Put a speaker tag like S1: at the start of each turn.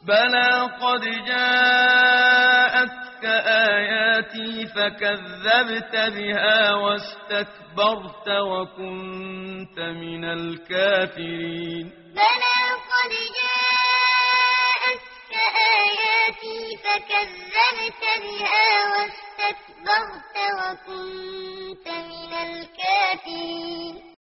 S1: بلى قد جاءتك آياتي فكذبت بها واستكبرت وكنت من الكافرين
S2: بلى قد جاءتك آياتي فكذبت بها واستكبرت وكنت من الكافرين